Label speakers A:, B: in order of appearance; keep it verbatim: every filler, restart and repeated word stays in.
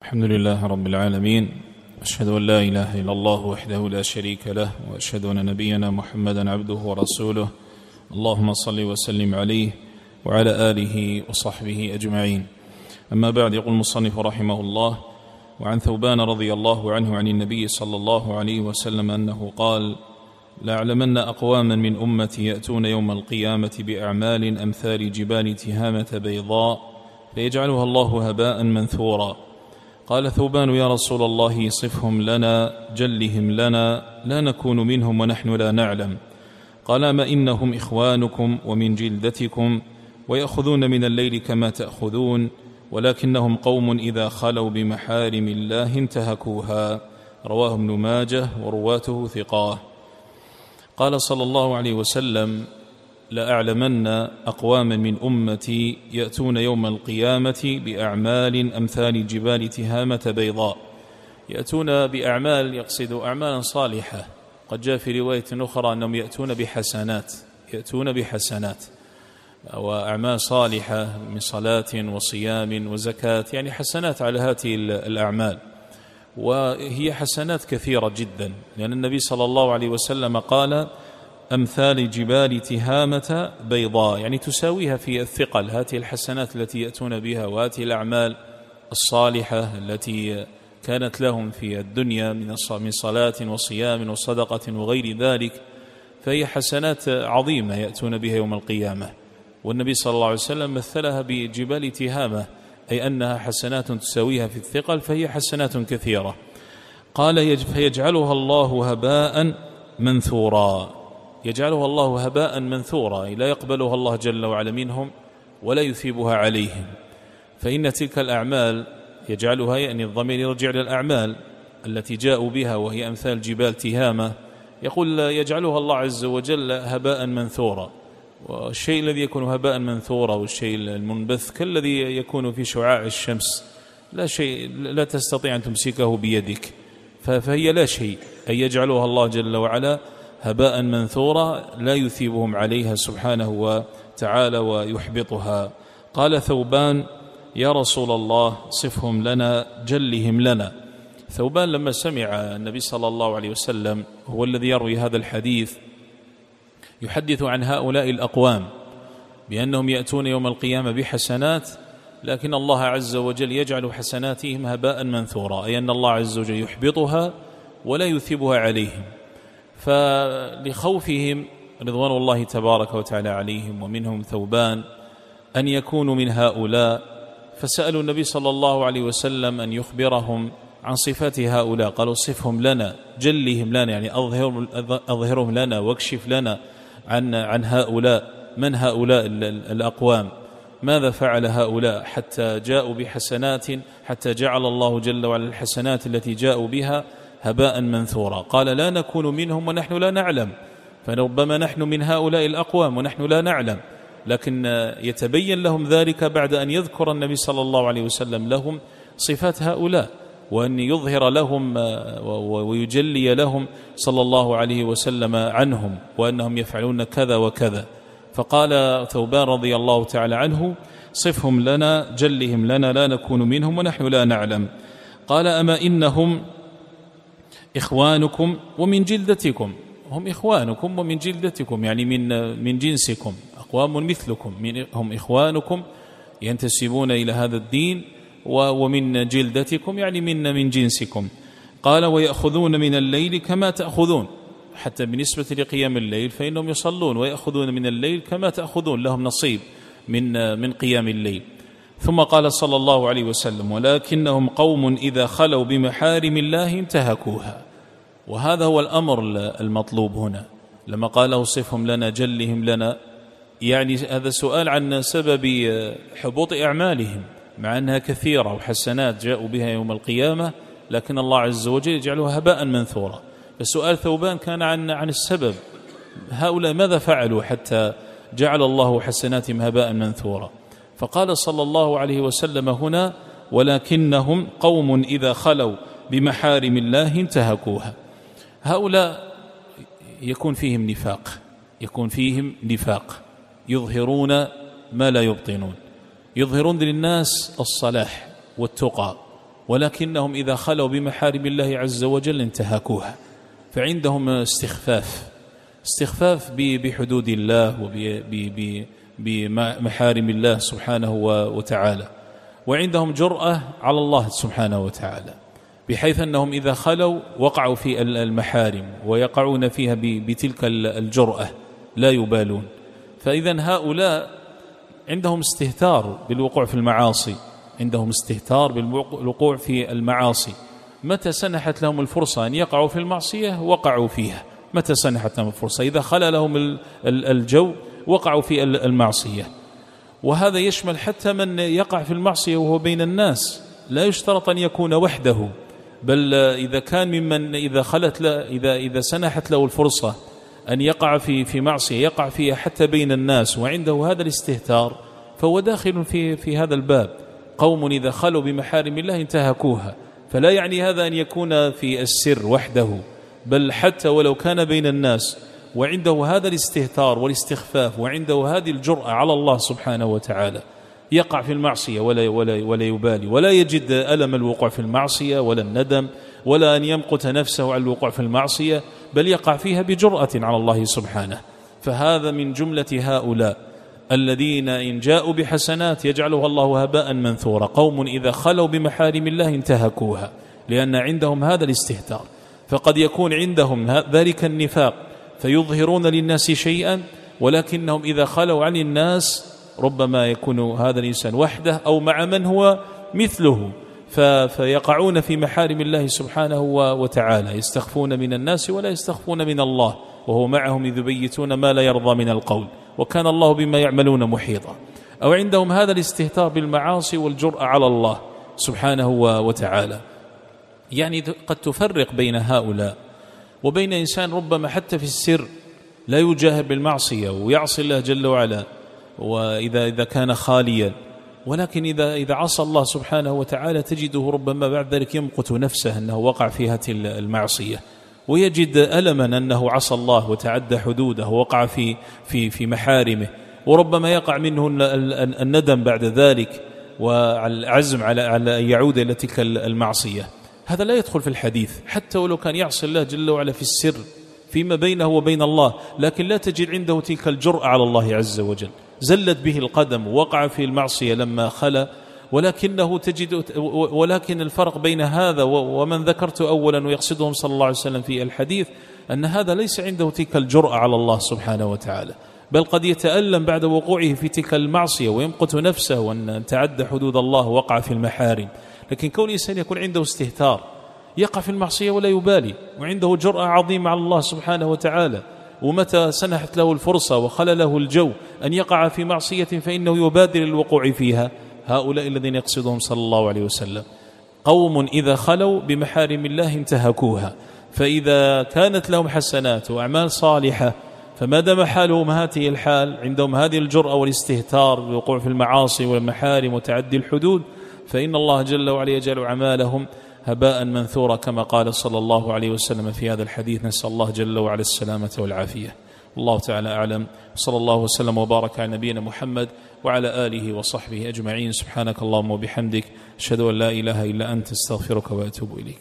A: الحمد لله رب العالمين، أشهد أن لا إله إلا الله وحده لا شريك له، وأشهد أن نبينا محمدا عبده ورسوله. اللهم صل وسلم عليه وعلى آله وصحبه أجمعين. أما بعد، يقول المصنف رحمه الله: وعن ثوبان رضي الله عنه عن النبي صلى الله عليه وسلم أنه قال: لأعلمن أقواما من أمتي يأتون يوم القيامة بأعمال أمثال جبال تهامة بيضاء فيجعلها الله هباء منثورا. قال ثوبان: يا رسول الله صفهم لنا جلهم لنا لا نكون منهم ونحن لا نعلم. قال: ما إنهم إخوانكم ومن جلدتكم ويأخذون من الليل كما تأخذون، ولكنهم قوم إذا خلوا بمحارم الله انتهكوها. رواه ابن ماجه ورواته ثقاه. قال صلى الله عليه وسلم: لأعلمن أقواما من أمتي يأتون يوم القيامة بأعمال أمثال جبال تهامة بيضاء. يأتون بأعمال يقصد أعمالا صالحة. قد جاء في رواية أخرى أنهم يأتون بحسنات يأتون بحسنات وأعمال صالحة من صلاة وصيام وزكاة، يعني حسنات على هذه الأعمال، وهي حسنات كثيرة جدا، لأن النبي صلى الله عليه وسلم قال: أمثال جبال تهامة بيضاء، يعني تساويها في الثقل هذه الحسنات التي يأتون بها، وهذه الأعمال الصالحة التي كانت لهم في الدنيا من صلاة وصيام وصدقة وغير ذلك، فهي حسنات عظيمة يأتون بها يوم القيامة. والنبي صلى الله عليه وسلم مثلها بجبال تهامة، أي أنها حسنات تساويها في الثقل، فهي حسنات كثيرة. قال: فيجعلها الله هباء منثورا. يجعلها الله هباء منثورا، لا يقبلها الله جل وعلا منهم ولا يثيبها عليهم. فإن تلك الأعمال يجعلها، يعني الضمير يرجع للأعمال التي جاءوا بها وهي أمثال جبال تهامة، يقول يجعلها الله عز وجل هباء منثورا. والشيء الذي يكون هباء منثورا والشيء المنبث كالذي يكون في شعاع الشمس، لا شيء لا تستطيع أن تمسكه بيدك، فهي لا شيء، أي يجعلها الله جل وعلا هباء منثورا لا يثيبهم عليها سبحانه وتعالى ويحبطها. قال ثوبان: يا رسول الله صفهم لنا جلهم لنا. ثوبان لما سمع النبي صلى الله عليه وسلم، هو الذي يروي هذا الحديث، يحدث عن هؤلاء الأقوام بأنهم يأتون يوم القيامة بحسنات، لكن الله عز وجل يجعل حسناتهم هباء منثورا، أي أن الله عز وجل يحبطها ولا يثيبها عليهم. فلخوفهم رضوان الله تبارك وتعالى عليهم، ومنهم ثوبان، أن يكونوا من هؤلاء، فسألوا النبي صلى الله عليه وسلم أن يخبرهم عن صفات هؤلاء. قالوا: صفهم لنا جلهم لنا، يعني أظهر أظهرهم لنا واكشف لنا عن عن هؤلاء، من هؤلاء الأقوام، ماذا فعل هؤلاء حتى جاءوا بحسنات، حتى جعل الله جل وعلا الحسنات التي جاءوا بها هباء منثورا. قال: لا نكون منهم ونحن لا نعلم. فربما نحن من هؤلاء الأقوام ونحن لا نعلم، لكن يتبين لهم ذلك بعد أن يذكر النبي صلى الله عليه وسلم لهم صفات هؤلاء، وأن يظهر لهم ويجلي لهم صلى الله عليه وسلم عنهم، وأنهم يفعلون كذا وكذا. فقال ثوبان رضي الله تعالى عنه: صفهم لنا جلهم لنا لا نكون منهم ونحن لا نعلم. قال: أما إنهم إخوانكم ومن جلدتكم. هم إخوانكم ومن جلدتكم، يعني من من جنسكم، أقوام مثلكم، من هم إخوانكم ينتسبون إلى هذا الدين، ومن جلدتكم يعني من من جنسكم. قال: ويأخذون من الليل كما تأخذون. حتى بالنسبة لقيام الليل فإنهم يصلون ويأخذون من الليل كما تأخذون، لهم نصيب من من قيام الليل. ثم قال صلى الله عليه وسلم: ولكنهم قوم إذا خلوا بمحارم الله انتهكوها. وهذا هو الأمر المطلوب هنا، لما قاله: صفهم لنا جلهم لنا، يعني هذا سؤال عن سبب حبوط أعمالهم، مع أنها كثيرة وحسنات جاءوا بها يوم القيامة، لكن الله عز وجل يجعلها هباء منثورا. فسؤال ثوبان كان عن عن السبب، هؤلاء ماذا فعلوا حتى جعل الله حسناتهم هباء منثورا؟ فقال صلى الله عليه وسلم هنا: ولكنهم قوم إذا خلوا بمحارم الله انتهكوها. هؤلاء يكون فيهم نفاق يكون فيهم نفاق يظهرون ما لا يبطنون، يظهرون للناس الصلاح والتقى ولكنهم إذا خلوا بمحارم الله عز وجل انتهكوها، فعندهم استخفاف استخفاف بحدود الله وبمحارم الله سبحانه وتعالى، وعندهم جرأة على الله سبحانه وتعالى، بحيث أنهم إذا خلوا وقعوا في المحارم ويقعون فيها بتلك الجرأة لا يبالون. فإذا هؤلاء عندهم استهتار بالوقوع في المعاصي، عندهم استهتار بالوقوع في المعاصي، متى سنحت لهم الفرصة أن يقعوا في المعصية وقعوا فيها، متى سنحت لهم الفرصة، إذا خلى لهم الجو وقعوا في المعصية. وهذا يشمل حتى من يقع في المعصية وهو بين الناس، لا يشترط أن يكون وحده، بل إذا كان ممن إذا خلت له إذا إذا سنحت له الفرصة أن يقع في في معصية يقع فيها حتى بين الناس وعنده هذا الاستهتار، فهو داخل في في هذا الباب. قوم إذا خلوا بمحارم الله انتهكوها، فلا يعني هذا أن يكون في السر وحده، بل حتى ولو كان بين الناس وعنده هذا الاستهتار والاستخفاف وعنده هذه الجرأة على الله سبحانه وتعالى، يقع في المعصية ولا, ولا, ولا يبالي، ولا يجد ألم الوقوع في المعصية ولا الندم ولا أن يمقت نفسه على الوقوع في المعصية، بل يقع فيها بجرأة على الله سبحانه. فهذا من جملة هؤلاء الذين إن جاءوا بحسنات يجعلها الله هباء منثورا، قوم إذا خلوا بمحارم الله انتهكوها، لأن عندهم هذا الاستهتار. فقد يكون عندهم ذلك النفاق فيظهرون للناس شيئا، ولكنهم إذا خلوا عن الناس ربما يكون هذا الإنسان وحده أو مع من هو مثله، فيقعون في محارم الله سبحانه وتعالى، يستخفون من الناس ولا يستخفون من الله، وهو معهم إذ يبيتون ما لا يرضى من القول، وكان الله بما يعملون محيطا. أو عندهم هذا الاستهتار بالمعاصي والجرأة على الله سبحانه وتعالى. يعني قد تفرق بين هؤلاء وبين إنسان ربما حتى في السر لا يجاهر بالمعصية ويعصي الله جل وعلا، وإذا إذا كان خاليا، ولكن إذا إذا عصى الله سبحانه وتعالى تجده ربما بعد ذلك يمقت نفسه أنه وقع في هذه المعصية، ويجد ألما أنه عصى الله وتعدى حدوده ووقع في في في محارمه، وربما يقع منه الندم بعد ذلك والعزم على على أن يعود إلى تلك المعصية. هذا لا يدخل في الحديث، حتى ولو كان يعصي الله جل وعلا في السر فيما بينه وبين الله، لكن لا تجد عنده تلك الجرأة على الله عز وجل. زلت به القدم ووقع في المعصية لما خلا، ولكنه تجد ولكن الفرق بين هذا ومن ذكرت أولا ويقصدهم صلى الله عليه وسلم في الحديث أن هذا ليس عنده تلك الجرأة على الله سبحانه وتعالى، بل قد يتألم بعد وقوعه في تلك المعصية ويمقت نفسه وأن تعدى حدود الله ووقع في المحارم. لكن كون الإنسان يكون عنده استهتار يقع في المعصية ولا يبالي، وعنده جرأة عظيمة على الله سبحانه وتعالى، ومتى سنحت له الفرصة وخلى له الجو أن يقع في معصية فإنه يبادر الوقوع فيها. هؤلاء الذين يقصدهم صلى الله عليه وسلم قوم إذا خلوا بمحارم الله انتهكوها، فإذا كانت لهم حسنات وأعمال صالحة، فما دام حالهم هذه الحال، عندهم هذه الجرأة والاستهتار بالوقوع في المعاصي والمحارم وتعدي الحدود، فإن الله جل وعلا يجعل أعمالهم هباء منثورا، كما قال صلى الله عليه وسلم في هذا الحديث. نسأل الله جل وعلا السلامة والعافية. الله تعالى أعلم، صلى الله وسلم وبارك على نبينا محمد وعلى آله وصحبه أجمعين. سبحانك اللهم وبحمدك، أشهد أن لا إله إلا أنت، استغفرك وأتوب إليك.